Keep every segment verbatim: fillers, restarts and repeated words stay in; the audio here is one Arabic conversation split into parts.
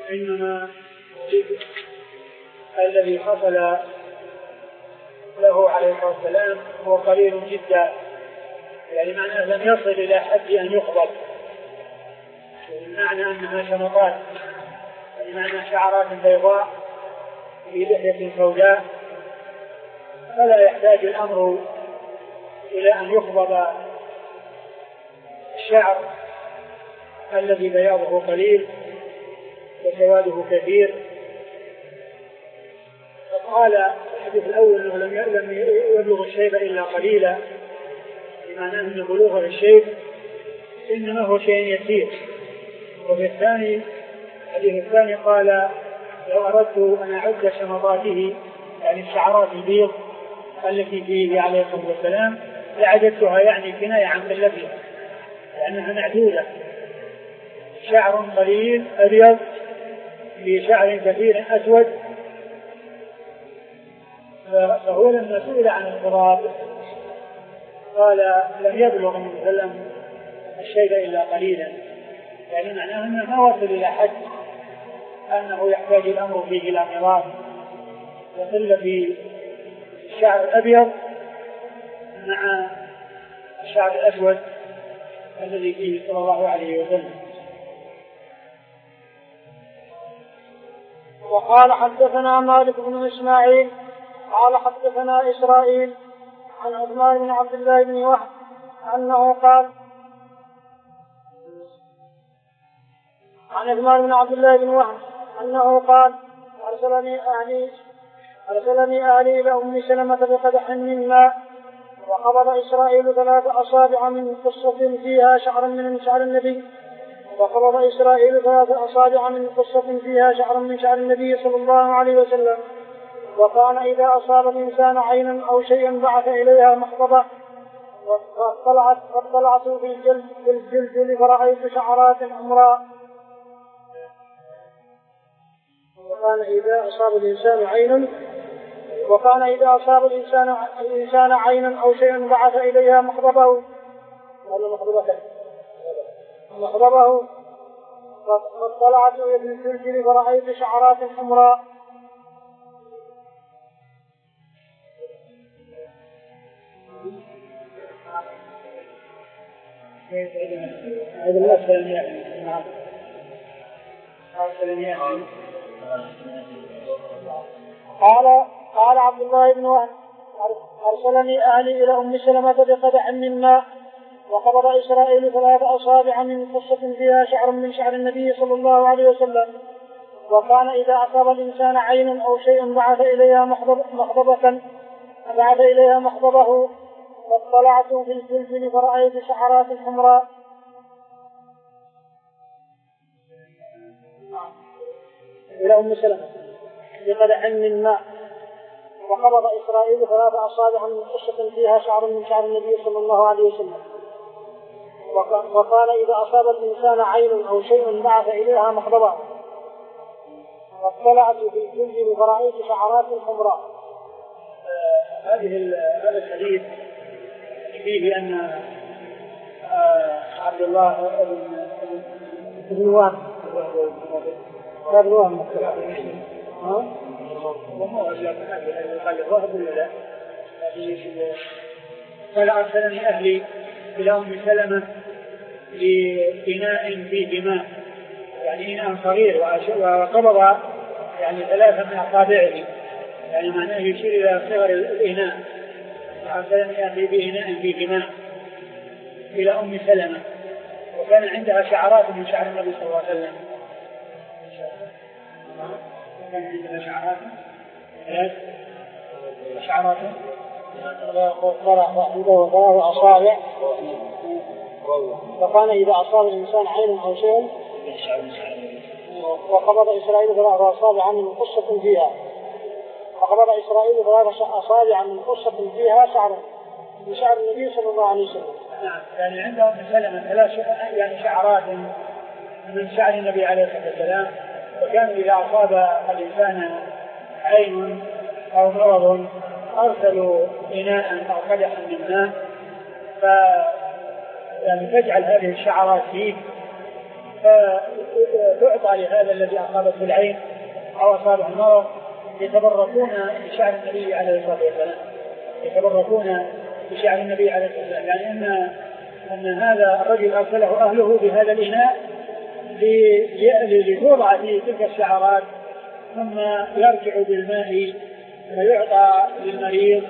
إنما الذي حصل له عليه الصلاة والسلام هو قليل جدا، يعني معناه لم يصل إلى حد أن يخبط، بمعنى أنها شمطات، بمعنى شعرات بيضاء في لحية سوداء، فلا يحتاج الأمر إلى أن يخبط الشعر الذي بياضه قليل وسواده كثير. فقال الحديث الأول أنه لم يبلغ الشيب إلا قليلا، بمعنى أن بلوغ الشيب إنما هو شيء يسير. وفي الثاني الحديث الثاني قال لو أردت أن أعد شمطاته، يعني الشعرات البيض التي فيه عليه الصلاة والسلام، لعددتها، يعني كناية عن قلتها، لأنها معدودة، شعر قليل أبيض في شعر كثير أسود. فهو لما سئل عن القراب قال لم يبلغ من وسلم الشيب إلا قليلا، يعني معناه أنه ما وصل إلى حد أنه يحتاج الأمر فيه إلى مراد، وقل في الشعر الأبيض مع الشعر الأسود الذي فيه صلى الله عليه وسلم. وقال حدثنا مالك بن إسماعيل قال حدثنا إسرائيل عن عثمان بن عبد الله بن وهب أنه قال عن عثمان بن عبد الله بن وهب أنه قال أرسلني أهلي أرسلني أهلي إلى أم سلمة بقدح من ماء، وقبض إسرائيل ثلاث أصابع من قصة فيها شعر من شعر النبي وقبض إسرائيل ثلاث أصابع من قصة فيها شعر من شعر النبي صلى الله عليه وسلم. وكان إذا أصاب الإنسان عينا أو شيئا بعث إليها محفظة، فاطلعت فاطلعت في الجلد في الجلد فرأيت شعرات حمراء. وكان إذا أصاب الإنسان عينا وكان إذا أصاب الإنسان الإنسان عينا أو شيئا بعث إليها مخضبه ولا مخضبته مخضبه فاطلعت في الجلد فرأيت شعرات حمراء. هذا الأسفل يعني نعم يعني. قال قال عبد الله بن وهب أرسلني أهلي إلى أم سلمة بقدح من ماء، وقبض إسرائيل ثلاث أصابع من قصة فيها شعر من شعر النبي صلى الله عليه وسلم. وكان إذا أصاب الإنسان عين أو شيء بعث إليها مخضبة بعث إليها مخضبه، فاطلعت في الجلد فرأيت شعرات حمراء. إلى أم سلمة بقدح من ماء، وقبض إسرائيل ثلاث أصابع من قصة فيها شعر من شعر النبي صلى الله عليه وسلم. وقال إذا أصاب الإنسان عين أو شيء بعث إليها مخضبة، فاطلعت في الجلد فرأيت شعرات حمراء. هذه هذا الحديث فيه أن عبد الله بن وهب بن وهب ها وهو قال وهب ولا لا؟ قال أرسلني أهلي إلى أم سلمة بإناء فيه ماء، يعني إناء صغير، وقبض يعني ثلاثة من أصابعه، يعني معناه يشير إلى صغر الإناء. أرسلني أهلي بإناء فيه ماء إلى أم سلمة، وكان عندها شعرات من شعر النبي صلى الله عليه وسلم، كان عندها شعرات شعرات ثلاث أصابع، وكان إذا أصاب الإنسان عين أو شيء وقبض إسرائيل ثلاث أصابع من قصة فيها وقبض إسرائيل ثلاث أصابع من قصة فيها شعر من شعر النبي صلى الله عليه وسلم. نعم، يعني عندهم سلمة ثلاث يعني شعرات من شعر النبي عليه الصلاة والسلام، وكان إذا أصاب الإنسان عين أو مرض أرسلوا إناء أو قدحا من ماء، ف يعني تجعل هذه الشعرات فيه، تعطى لهذا الذي أصابته العين أو أصابه المرض، يتبركون بشعر النبي عليه الصلاة والسلام، يتبركون بشعر النبي عليه الصلاة والسلام. يعني أن أن هذا الرجل أرسله أهله بهذا الإناء لتوضع فيه تلك الشعرات، ثم يرجع بالماء ويعطى للمريض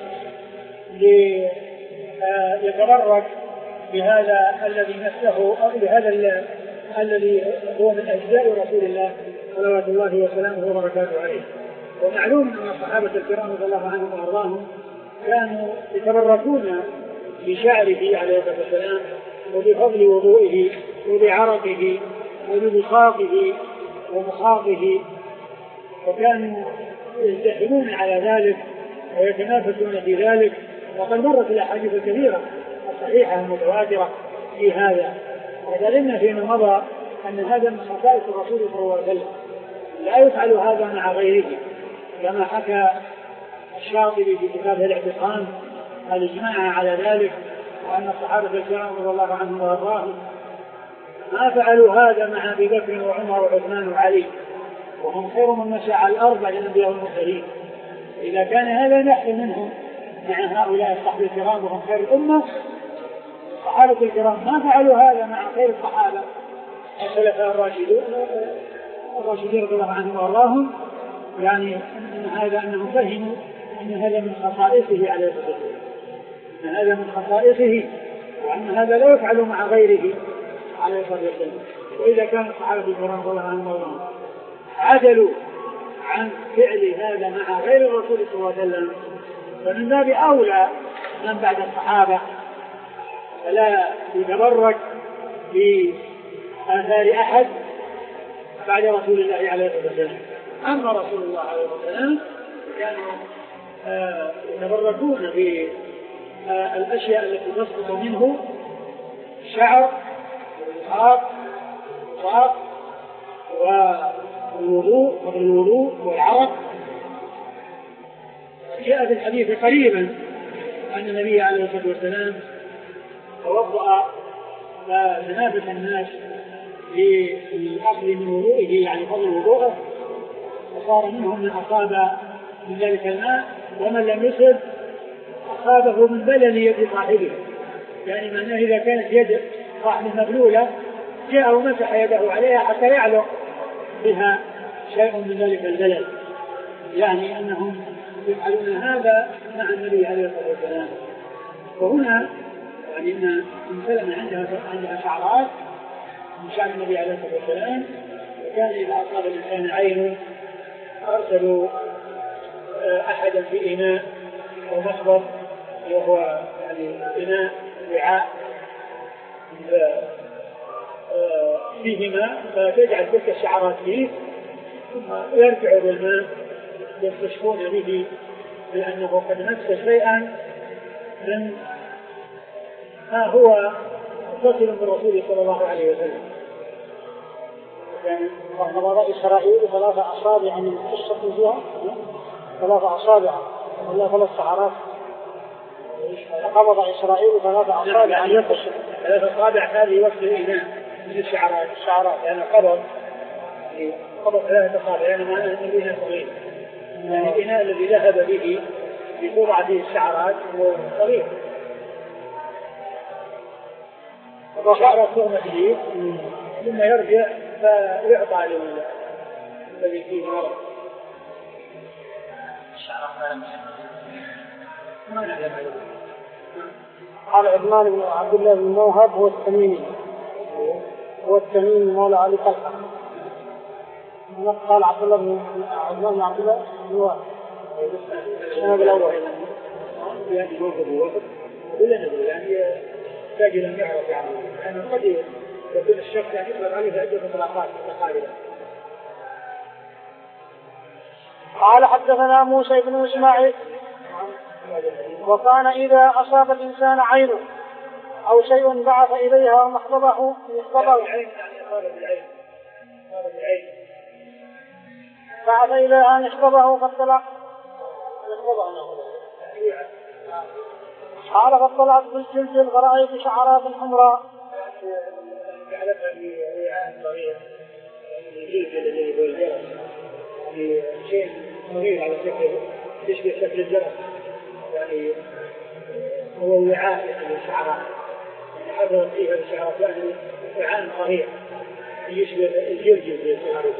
ليتبرك بهذا الذي مسه أو بهذا الذي هو من أجزاء رسول الله صلوات الله وسلامه وبركاته عليه. ومعلوم أن الصحابة الكرام رضي الله عنهم وأرضاهم كانوا يتبركون بشعره عليه الصلاة والسلام وبفضل وضوئه وبعرقه وببساطه ومخاطه، وكانوا يزدحمون على ذلك ويتنافسون في ذلك. وقد مرت الأحاديث الكثيرة الصحيحة المتواترة في هذا، وذلنا فيما مضى أن هذا من خصائص الرسول صلى الله عليه وسلم، لا يفعل هذا مع غيره، كما حكى الشاطبي في كتابه الاعتصام الإجماع على ذلك، وأن الصحابة الكرام رضي الله عنهم وأرضاهم ما فعلوا هذا مع أبي بكر وعمر وعثمان وعلي، وهم خير من مشى على الأرض بعد الأنبياء والمرسلين. إذا كان هذا نحن منهم مع هؤلاء الصحابة الكرام وهم خير الأمة، الصحابة الكرام ما فعلوا هذا مع خير الصحابة الخلفاء الراشدون الراشدين رضي الله عنهم وأرضاهم. يعني أن هذا أنهم فهموا أن هذا من خصائصه عليه الصلاة والسلام، أن هذا من خصائصه، وأن هذا لا يفعل مع غيره عليه الصلاة والسلام. وإذا كان الصحابة الكرام رضي الله عنهم وأرضاهم عدلوا عن فعل هذا مع غير الرسول صلى الله عليه وسلم، فمن باب أولى من بعد الصحابة فلا يتبرك بآثار أحد بعد رسول الله عليه الصلاة والسلام. أما رسول الله عليه الصلاة والسلام كانوا آه يتبركون بالأشياء التي تسقط منه، الشعر والإسحاق والإسحاق والوضوء والوضوء والعرق. جاء في الحديث قريبا أن النبي عليه الصلاة والسلام توضأ فتنافس الناس بالأخذ من وضوئه، يعني فضل وضوءه، وصار منهم من أصاب من ذلك الماء، ومن لم يصب أصابه من بلل يد صاحبه. يعني معناه إذا كانت يد صاحب مبلولة جاء ومسح يده عليها حتى يعلق بها شيء من ذلك البلل، يعني أنهم يفعلون هذا مع النبي عليه الصلاة والسلام. وهنا يعني أن سلمة عندها عندها شعرات من شعر النبي عليه الصلاة والسلام، وكان إذا أصاب الإنسان عينه أرسلوا أحدا في إناء أو مخبط، وهو يعني إناء وعاء فيهما، فتجعل تلك الشعرات فيه ثم يرجع بالماء يستشفون به، لأنه قد مس شيئا من ما هو متصل بالرسول صلى الله عليه وسلم. يعني قبض إسرائيل ثلاث أصابع من قصة فيها، ثلاث أصابع ولا ثلاث شعرات. قبض إسرائيل ثلاث أصابع يعني يقص ثلاث أصابع هذه وقت الإناء من الشعرات الشعرات يعني قبض يعني قبض ثلاث أصابع، يعني ما الإناء صغير، يعني الإناء الذي ذهب به بقطعة فيه الشعرات هو صغير، شعرات تغمى فيه ثم يرجع فيعطى للذي فيه مرض. قال عثمان بن عبد الله بن موهب هو التميمي، هو التميمي مولى علي طلحة. قال عبد الله بن عثمان بن عبد الله بن موهب السند الأول. يعني موهب ووهب ولا ندري، يعني يحتاج أن يعرف، يعني أنا قد يكون الشخص يعني يطلق عليه عدة مطلقات متقاربة. قال حدثنا موسى بن إسماعيل وكان إذا أصاب الإنسان عينه أو شيء بعث إليها ومحفظه يحفظه بعث إليها يحفظه فاطلع قال فاطلعت بالجلجل فرأيت شعرات حمراء الجلد الذي هو الجرس، يعني شيء صغير على شكل يشبه شكل الجرس، يعني هو وعاء للشعرات، يعني حضرت فيها الشعرات يعني وعاء صغير يشبه الجلجل للشعرات،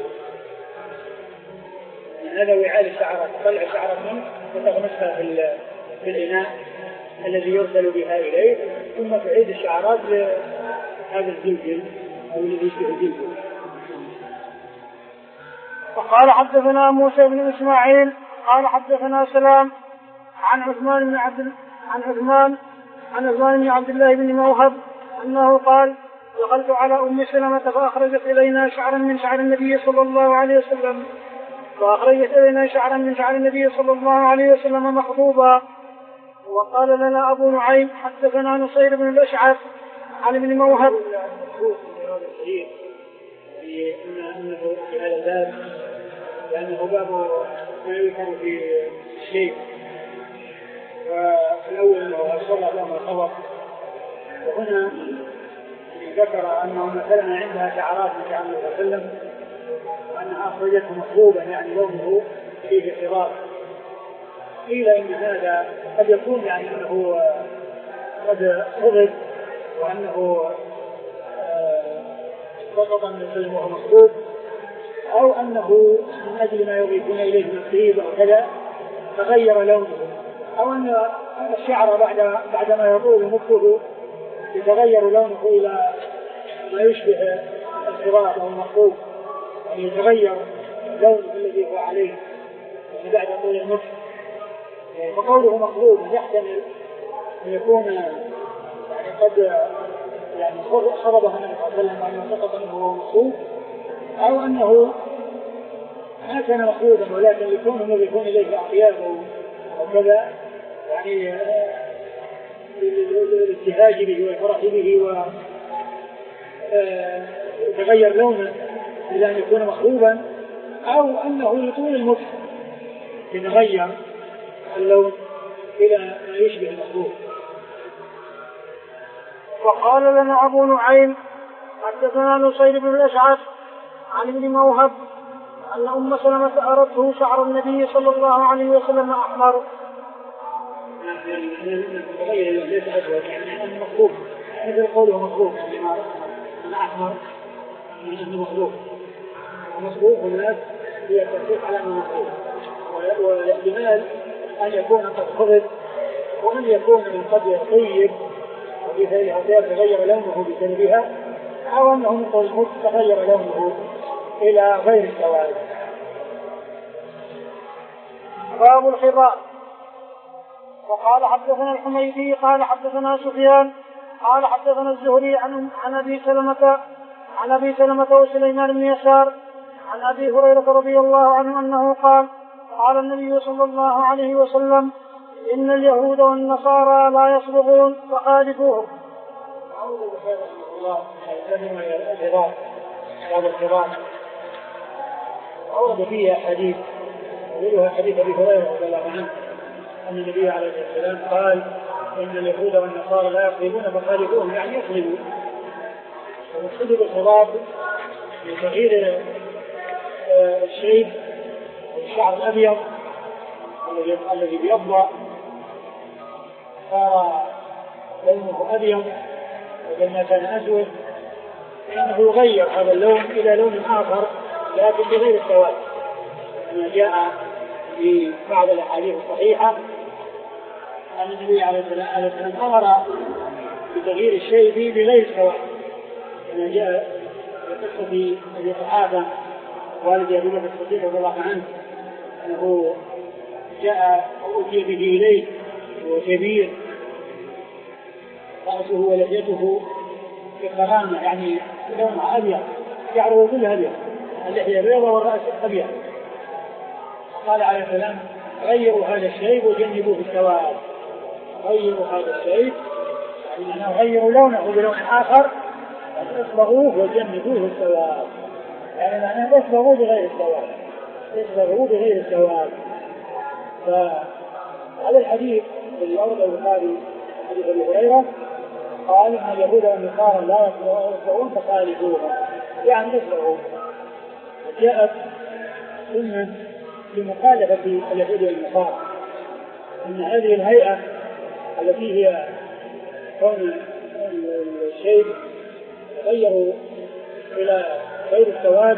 يعني هذا وعاء للشعرات، تطلع الشعرات منه وتغمسها في في الإناء الذي يرسل بها إليه، ثم تعيد الشعرات لهذا الجلجل أو الذي يشبه الجلجل. وقال حدثنا موسى بن إسماعيل قال حدثنا سلام عن عثمان بن عبد عن عثمان عن عثمان بن عبد الله بن موهب أنه قال دخلت على أم سلمة فأخرجت إلينا شعرا من شعر النبي صلى الله عليه وسلم فأخرجت إلينا شعرا من شعر النبي صلى الله عليه وسلم مخضوبا. وقال لنا أبو نعيم حدثنا نصير بن الأشعث عن ابن موهب أنه في هذا الباب لأنه باب ما يذكر في الشيء، والأول أنه أصلى لهم الخبر، وهنا ذكر أنه مثلا عندها شعرات من شعر النبي صلى الله عليه وسلم وأنها أخرجته مخضوبا يعني لونه فيه اضطراب. قيل إن هذا قد يكون يعني أنه قد غضب وأنه سقط من السلم وهو مخضوب، أو أنه من أجل ما يضيفون إليه من الطيب أو كذا تغير لونه، أو أن الشعر بعد بعدما يطول مخه يتغير لونه إلى ما يشبه الخضاب أو المخضوب، يعني يتغير لونه الذي هو عليه يعني بعد طول المخ. فقوله مخضوب يحتمل أن يكون يعني قد يعني خربه النبي صلى الله عليه وسلم وأنه سقط منه وهو مخضوب، أو أنه ما كان مخضوبا ولكن يكون يضيفون إليه أطياب أو كذا يعني الابتهاج به والفرح به ويتغير لونه إلى أن يكون مخضوبا، أو أنه لطول المخ يتغير اللون إلى ما يشبه المخضوب. وقال لنا أبو نعيم حدثنا نصير بن الأشعث عن ابن موهب أن أم سلمة أردته شعر النبي صلى الله عليه وسلم أحمر. ليس أسود يعني مخضوب، مثل قوله مخضوب أنا أحمر يعني مخضوب، ومخضوب الناس هي تفسير على أنه مخضوب، والاحتمال أن يكون قد خضب وأن يكون من قد يطيب وبذلك تغير لونه بسببها، أو أنه من قد تغير لونه إلى غير السواد. باب الخضاب. وقال حدثنا الحميدي قال حدثنا سفيان قال حدثنا الزهري عن عن ابي سلمة عن ابي سلمة وسليمان بن يسار عن ابي هريرة رضي الله عنه انه قال قال النبي صلى الله عليه وسلم ان اليهود والنصارى لا يصبغون فخالفوهم. أورد فيها حديث وغيرها حديث أبي هريرة رضي الله عنه أن النبي عليه الصلاة والسلام قال إن اليهود والنصارى لا يقلبون فخالفوهم يعني يقلبوا، ومقصود بالخضاب لتغيير الشيب الشعر الأبيض الذي بيضع صار لونه أبيض وبما كان أسود فإنه يغير هذا اللون إلى لون آخر لكن بغير السواد، كما جاء في بعض الأحاديث الصحيحة أن النبي عليه السلام أمر بتغيير الشيء فيه بغير السواد، كما جاء في قصة أبي قحافة والد أبي بكر الصديق رضي الله عنه أنه جاء وأتي به إليه وهو كبير رأسه ولحيته بكرامة يعني لونه أبيض شعره كله أبيض، اللحية بيضاء والرأس أبيض، قال عليه السلام غيروا هذا الشيء وجنبوه السواد، غيروا هذا الشيء يعني غيروا لونه بلون آخر اصبغوه وجنبوه السواد، يعني معناه اصبغوه بغير السواد، اصبغوه بغير السواد. فهذا الحديث الذي أورده البخاري حديث أبي هريرة قال إن اليهود والنصارى لا يصبغون فخالفوهم يعني يصبغوا، جاءت سنة لمخالفة اليهود والنصارى، أن هذه الهيئة التي هي كون الشيء تغيروا إلى غير السواد،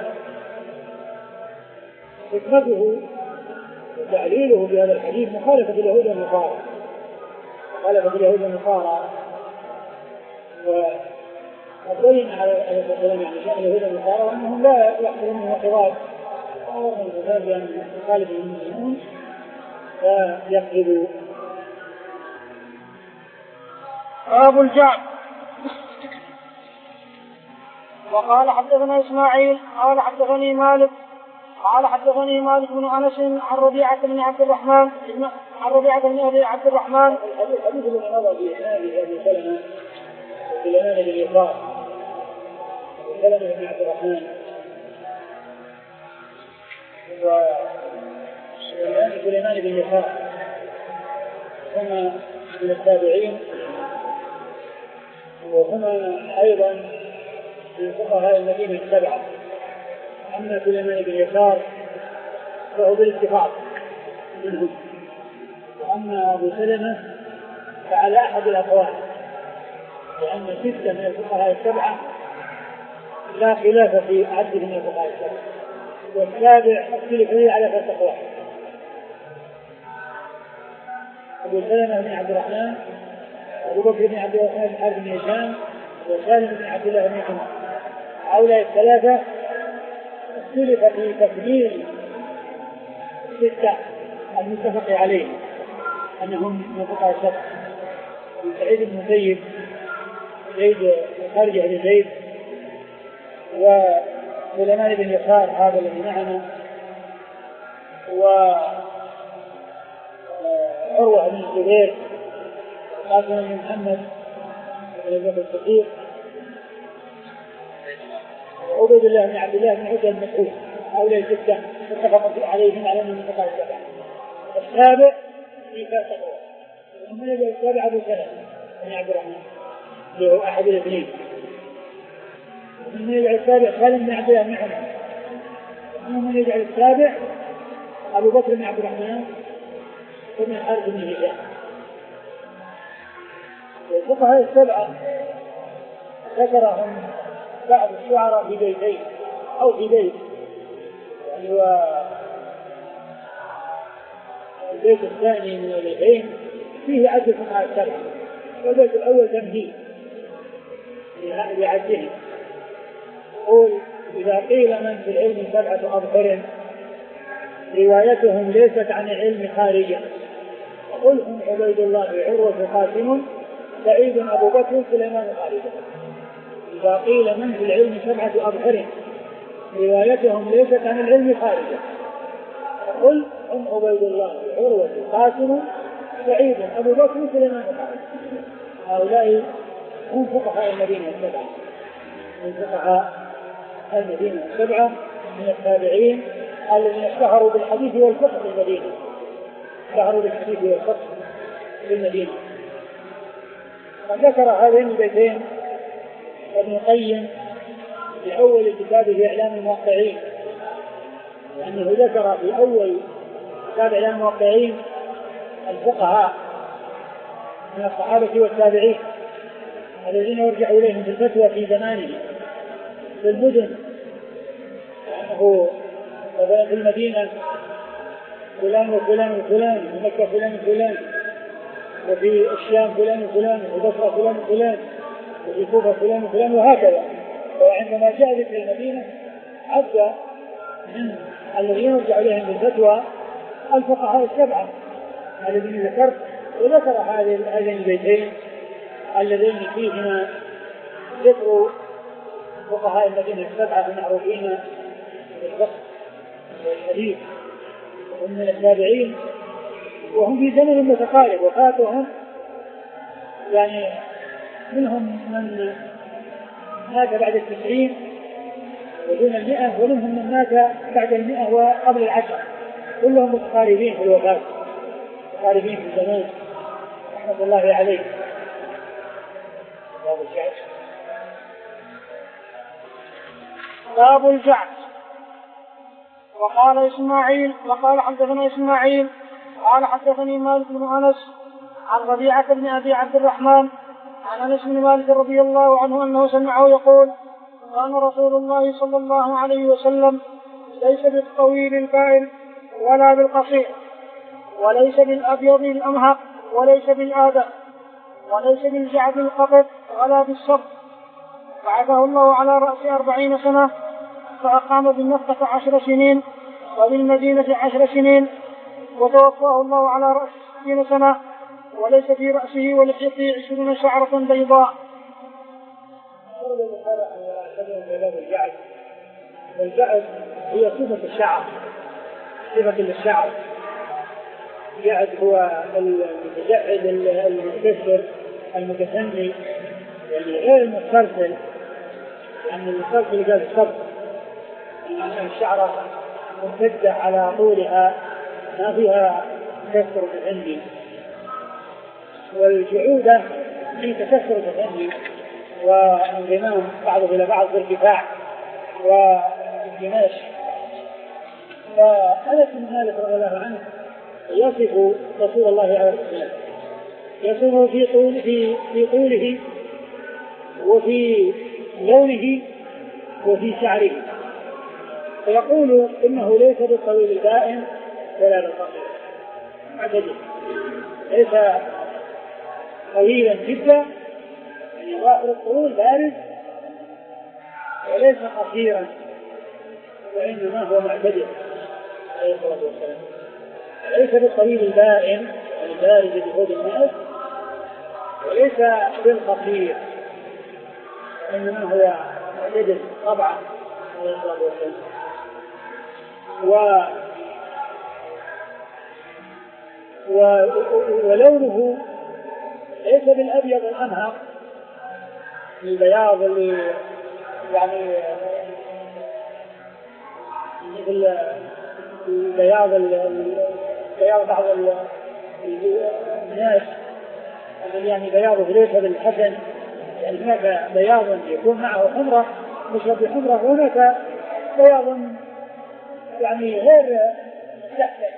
حكمته وتعليله بهذا الحديث مخالفة اليهود والنصارى، مخالفة اليهود والنصارى. وبين على الكلام يعني شأن اليهود والنصارى وأنهم لا يحصلون من الخطاب ومن الخطاب بأن يخالف المسلمون فيقلبوا. باب الجعد. وقال حدثنا إسماعيل قال حدثني مالك قال حدثني مالك بن أنس عن ربيعة بن عبد الرحمن عن ربيعة بن أبي عبد الرحمن الحديث الذي مضى في إسناده أبي سلمة سليمان بن يسار سلمة بن عبد الرحمن وسليمان بن يسار هما من التابعين، وهما أيضا من فقهاء المدينة السبعة. أما سليمان بن يسار فهو بالاتفاق منهم، وأما أبو سلمة فعلى أحد الأقوال، لأن ستة من الفقهاء السبعة لا خلاف في عدهم من الفقهاء السبعة، والسابع اختلف فيه على ثلاثة أقوال. أبو سلمة بن عبد الرحمن، أبو بكر بن عبد الرحمن بن حارث بن هشام، وسالم بن عبد الله بن عمر، هؤلاء الثلاثة اختلف في تكبير ستة المتفق عليه أنهم من فقهاء السبعة: سعيد بن المسيب، زيد خارجة بن زيد، وسليمان بن يسار هذا الذي معنا، وعروة بن الزبير، قاسم بن محمد بن أبي بكر الصديق، وعبيد الله بن عبد الله بن عتبة بن مسعود. هؤلاء الستة اتفق عليهم على أنهم من فقهاء السبعة. السابع في ثلاثة أقوال، ومن يجعل السابع أبو سلمة بن عبد الرحمن اللي هو أحد الاثنين، ومن يجعل السابع سالم بن عبد الله بن عمر، ومن يجعل السابع أبو بكر بن عبد الرحمن بن حارث بن هشام. الفقهاء السبعة ذكرهم بعض الشعراء في بيتين أو في بيت، يعني هو البيت الثاني من البيتين فيه عد الفقهاء السبعة، والبيت الأول تمهيد لعدهم. يقول: إذا قيل من في العلم سبعة أبحر روايتهم ليست عن العلم خارجا، قل هم عبيد الله عروة قاسم سعيد أبو بكر سليمان خالد. إذا قيل من في العلم سبعة أبحر روايتهم ليست عن العلم خارجا، قل هم عبيد الله عروة قاسم سعيد أبو بكر سليمان خالد. هؤلاء هم فقهاء المدينة السبعة، من فقهاء المدينة السبعة من التابعين الذين اشتهروا بالحديث والفقه في المدينة، اشتهروا بالحديث والفقه في المدينة. فذكر هذين البيتين ابن القيم في أول كتابه إعلام الموقعين، لأنه ذكر في أول كتاب إعلام الموقعين الفقهاء من الصحابة والتابعين الذين يرجع إليهم بالفتوى في زمانه في المدن، لأنه مثلا في المدينة فلان وفلان وفلان، في مكة فلان وفلان، وفي الشام فلان وفلان، وبصرة فلان وفلان، وفي كوفة فلان وفلان، وهكذا. وعندما جاء ذكر المدينة عد من الذين يرجع إليهم بالفتوى الفقهاء السبعة الذين ذكرت، وذكر هذين البيتين الذين فيهما ذكر فقهاء المدينة السبعة المعروفين بالفقه والحديث، وهم من التابعين، وهم في زمن متقارب، وفاتهم يعني منهم من مات بعد التسعين ودون المئة، ومنهم من مات بعد المئة وقبل العشر، كلهم متقاربين في الوفاة، متقاربين في الزمان رحمة الله عليه. باب الجعد. باب الجعد. وقال إسماعيل وقال حدثنا إسماعيل قال حدثني مالك بن أنس عن ربيعة بن أبي عبد الرحمن عن أنس بن مالك رضي الله عنه أنه سمعه يقول كان رسول الله صلى الله عليه وسلم ليس بالطويل البائن ولا بالقصير وليس بالأبيض الأمهق وليس بالآدم وليس بالجعد القبض ولا بالصف. بعثه الله على رأس أربعين سنة فأقام بالمكة عشر سنين وبالمدينة عشر سنين وتوفاه الله على رأس ستين سنة وليس في رأسه ولحيته عشرون شعرة بيضاء. والجعد هي صفة الشعر، صفة للشعر. الجعد هو المتجعد المتكسر المتثني، يعني غير المسترسل، يعني المسترسل قال الصبر، يعني الشعرة ممتدة على طولها ما فيها كسر تثني، والجعودة في تكسر تثني وانضمام بعضه إلى بعض بارتفاع وانكماش. فأنس بن مالك رضي الله عنه يصف رسول الله عليه وسلم، يصفه في طول في في طوله وفي لونه وفي شعره، فيقول إنه ليس بالطويل البائن ولا بالقصير، معتدل، ليس طويلا جدا يعني ظاهر الطول بارز، وليس قصيرا وإنما هو معتدل عليه الصلاة والسلام. ليس بالطويل البائن البارز بحوض الناس، وليس بالقصير إنما هو معتدل طبعا عليه الصلاة والسلام. و... و... ولونه ليس بالأبيض الأمهق، البياض اللي يعني مثل البياض بياض بعض الناس يعني بياضه ليس بالحسن، يعني هناك بياض يكون معه حمرة مشرب بحمرة، وهناك بياض يعني غير مستحسن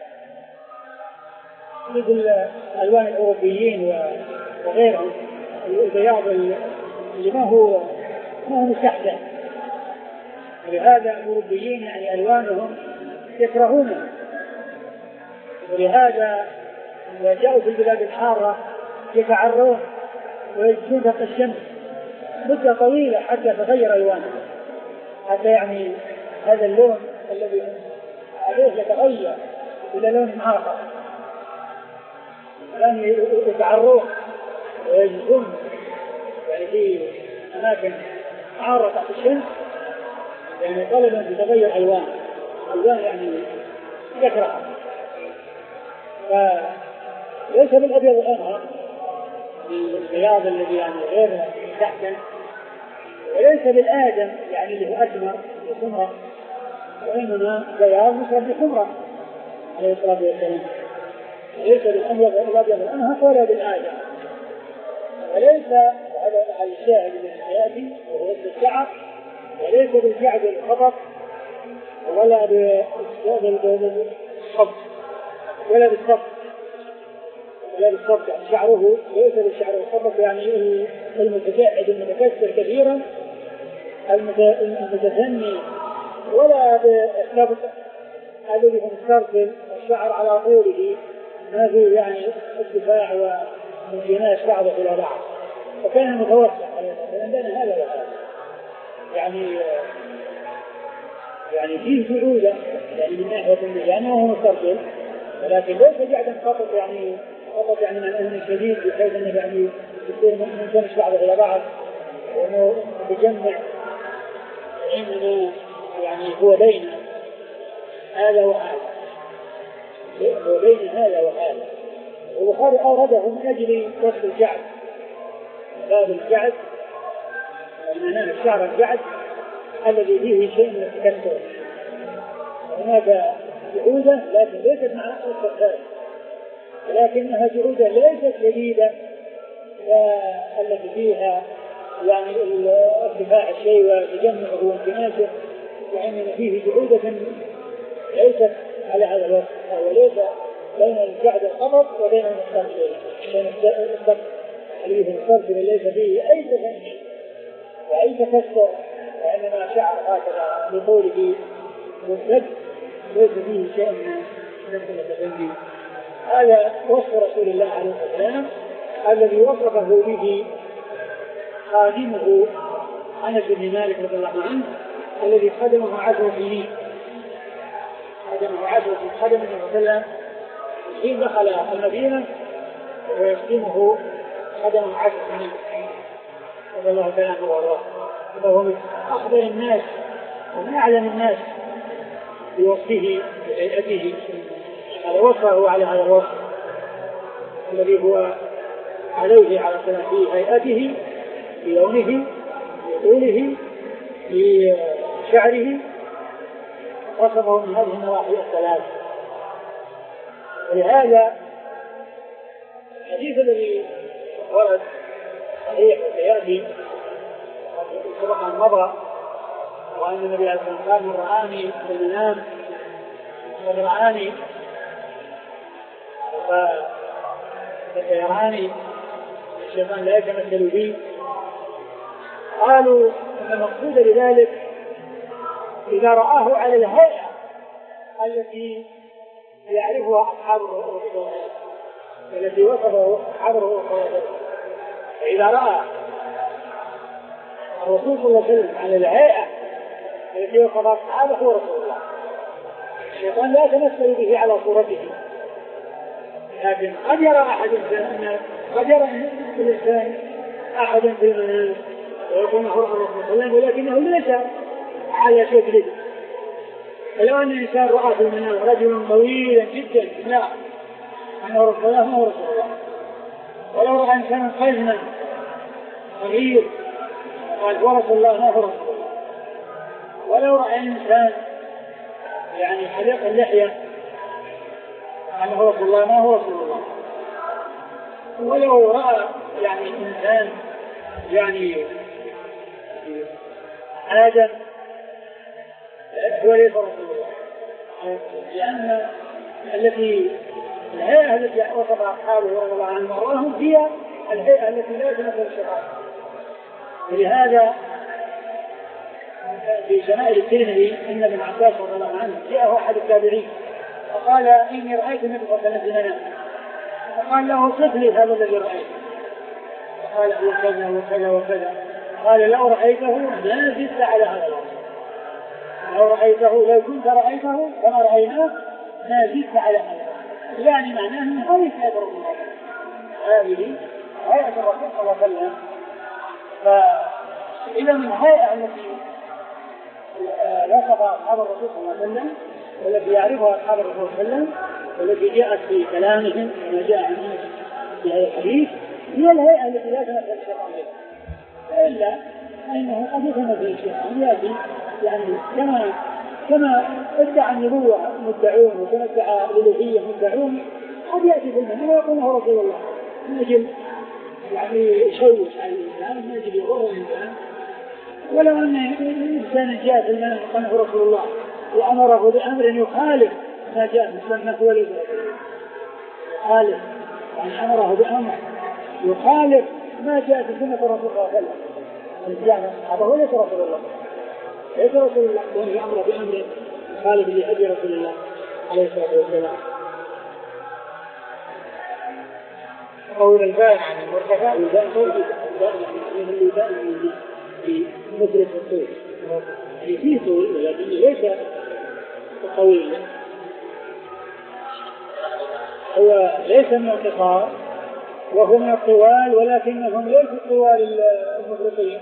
مثل ألوان الأوروبيين وغيرهم، البياض اللي ما هو ما هو مستحسن. ولهذا الأوروبيين يعني ألوانهم يكرهونها، ولهذا إذا جاءوا في البلاد الحارة يتعرون ويجلسون تحت الشمس مدة طويلة حتى تغير ألوانهم، حتى يعني هذا اللون الذي عليه يتغير إلى لون آخر، لأن يتعرون ويجلسون يعني في أماكن حارة تحت الشمس، يعني طلبا تتغير ألوان ألوان يعني يكره. فليس بالأبيض الأمهق البياض الذي يعني غير مستحسن، وليس بالآدم يعني اللي هو أسمر وسمرة، وإنما بياض مشرب بحمرة عليه الصلاة والسلام. ليس بالأبيض الأمهق ولا بالآدم، وليس هذا على الشاهد من الحياة وهو الشعر، وليس بالجعد الخبط ولا بالصبت ولا بالصبت ولا بالصبت يعني شعره ليس بالشعر الخبط يعني المتجعد المتكسر كثيرا المتثني، ولا بالصبت الذي هو مسترسل الشعر على طوله ما فيه يعني ارتفاع وانجناش بعضه إلى بعض، فكان متوسط عندنا هذا وهذا يعني يعني فيه جعودة يعني من ناحية يعني هو مسترسل، ولكن ليس جعدا فقط يعني فقط يعني من أهل الشديد بحيث أنه يعني يصير منجنش بعضه إلى بعض وأنه يتجمع، إنه يعني هو بين هذا وهذا، هو بين هذا وهذا. والبخاري أورده من أجل وصف الجعد، باب الجعد معناه الشعر الجعد الذي فيه شيء من التكسر، هناك جعودة لكن ليست مع الفقهاء، ولكنها جعودة ليست شديدة التي فيها يعني ارتفاع الشيء وتجمعه وانكماشه، وإنما فيه جعودة ليست على هذا الوقت، وليس بين بعد القبض وبين المستقبل، بين المستقبل حديث المستقبل ليس فيه أي تفني وأي تفسر، وإنما شعر هكذا بطوله مسند ليس فيه شيء من التفني. هذا وصف رسول الله عليه الصلاة والسلام الذي وصفه به خادمه أنس بن مالك رضي الله عنه الذي خدمه عشر سنين، خدمه عشر سنين، خدم النبي صلى الله عليه وسلم حين دخل المدينة ويخدمه خدمه عشر سنين رضي الله عنه وارضاه، فهو من أخبر الناس ومن أعلم الناس بوصفه بهيئته. هذا وصفه على هذا الوصف الذي هو عليه على السلام في هيئته في لونه في طوله في شعره، وصفه من هذه النواحي الثلاث. ولهذا الحديث الذي ورد صحيح وسيأتي سبق أن مضى، وأن النبي عليه الصلاة والسلام قال: من رآني في المنام من رآني فسيراني الشيطان لا يتمثل بي. قالوا أن المقصود بذلك إذا رآه على الهيئة التي يعرفها أصحاب الرسول التي وصفه أصحاب الرسول، فإذا رأى الرسول صلى الله عليه وسلم على الهيئة التي وصف أصحابه هو رسول الله، الشيطان لا يتمثل به على صورته. لكن قد يرى أحد الإنسان قد يرى الإنسان أحدا في المنام ويكون هو الرسول صلى الله عليه وسلم، ولكنه ليس على شكله. فلو أن الإنسان رأى في المنام رجلا طويلا جدا لا أنه رسول الله ما هو رسول الله. ولو رأى إنسانا قزما صغير قال هو رسول الله ما هو رسول الله. ولو رأى إنسان يعني حليق اللحية أنه رسول الله ما هو رسول الله. ولو رأى يعني إنسان يعني آدم هو ليس رسول الله، لأن التي الهيئة التي وصف أصحابه رضي الله عنهم وأرضاهم هي الهيئة التي لا تمثل الشيطان. ولهذا في شمائل الترمذي إن ابن عباس رضي الله عنه جاءه أحد التابعين فقال: إني رأيت النبي صلى الله عليه وسلم، فقال له: صف لي هذا الذي رأيته. فقال: هو كذا وكذا وكذا. قال: لو رأيته ما زدت على هذا الأمر، لو رأيته لو كنت رأيته كما رأيناه ما زدت على هذا الأمر. يعني معناه أن هذه هيئة الرسول، هذه هيئة الرسول صلى الله عليه وسلم. فإذا من الهيئة التي وصف أصحاب الرسول صلى الله عليه وسلم والتي يعرفها أصحاب الرسول صلى الله عليه وسلم والتي جاءت في كلامهم كما جاء عنه في هذا الحديث هي الهيئة التي لا تمثل الشيطان بها، إلا أنه قد يتمثل الشيطان يأتي يعني كما كما ادعى النبوة مدعون وكما ادعى الألوهية مدعون، قد يأتي في المنام ويقول هو رسول الله من أجل يعني يشوش على الإنسان، من أجل يغر الإنسان. ولو أن الإنسان جاء في المنام وقال هو رسول الله وأمره بأمر يخالف ما جاء في السنة هو ليس رسول الله، يخالف يعني أمره بأمر يخالف ما جاء في سنة الرسول صلى الله عليه وسلم، هذا هو ليس رسول الله، ليس رسول الله وأن أمره بأمر يخالف لهدي رسول الله عليه الصلاة والسلام. قول البائع عن المرتفع والبائع البائع في مثل الطول يعني فيه طول ولكن ليس طويل، هو ليس من القصار وهو من الطوال ولكنهم ليس الطوال المفرطين.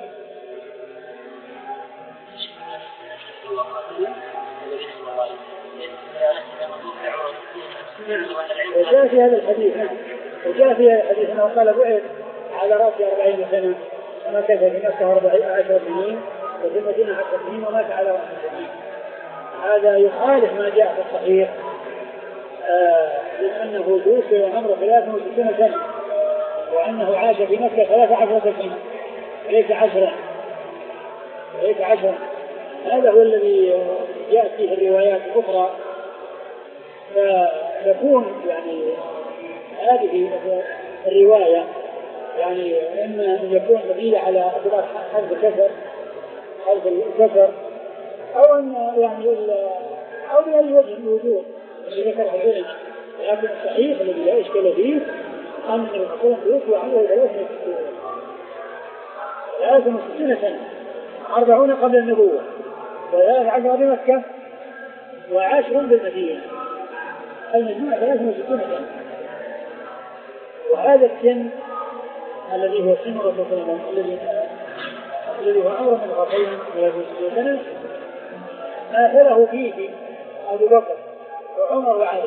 وجاء في هذا الحديث وجاء في هذا الحديث أنه قال: بعث على رأس أربعين سنة ومكث في مكة أربعين عشر سنين وفي المدينة عشر سنين ومات على رأس سنين. هذا يخالف ما جاء في الصحيح آه لأنه توفي وعمره ثلاثة وستين سنة وأنه عاش في مكة ثلاثة عشر سنة وليس عشرا وليس عشرا. هذا هو الذي جاء فيه الروايات الأخرى فيكون يعني هذه الرواية يعني إما أن يكون دليل على اعتبار حرف الكسر حرف الكسر أو أن يعني أو بأي وجه موجود اللي ذكره غيرنا، لكن الصحيح الذي لا إشكال فيه أن الرسول يوفي عنه ثلاثة وستين ثلاثة وستين سنة أربعون قبل النبوة وثلاث عشر بمكة وعشر بالمدينة، المجموع ثلاثة وستين سنة. وهذا السن الذي هو سن رسول الله الذي الذي هو عمر بن الخطاب ثلاثة وستين سنة آخره فيه أبو بكر وعمر وعلي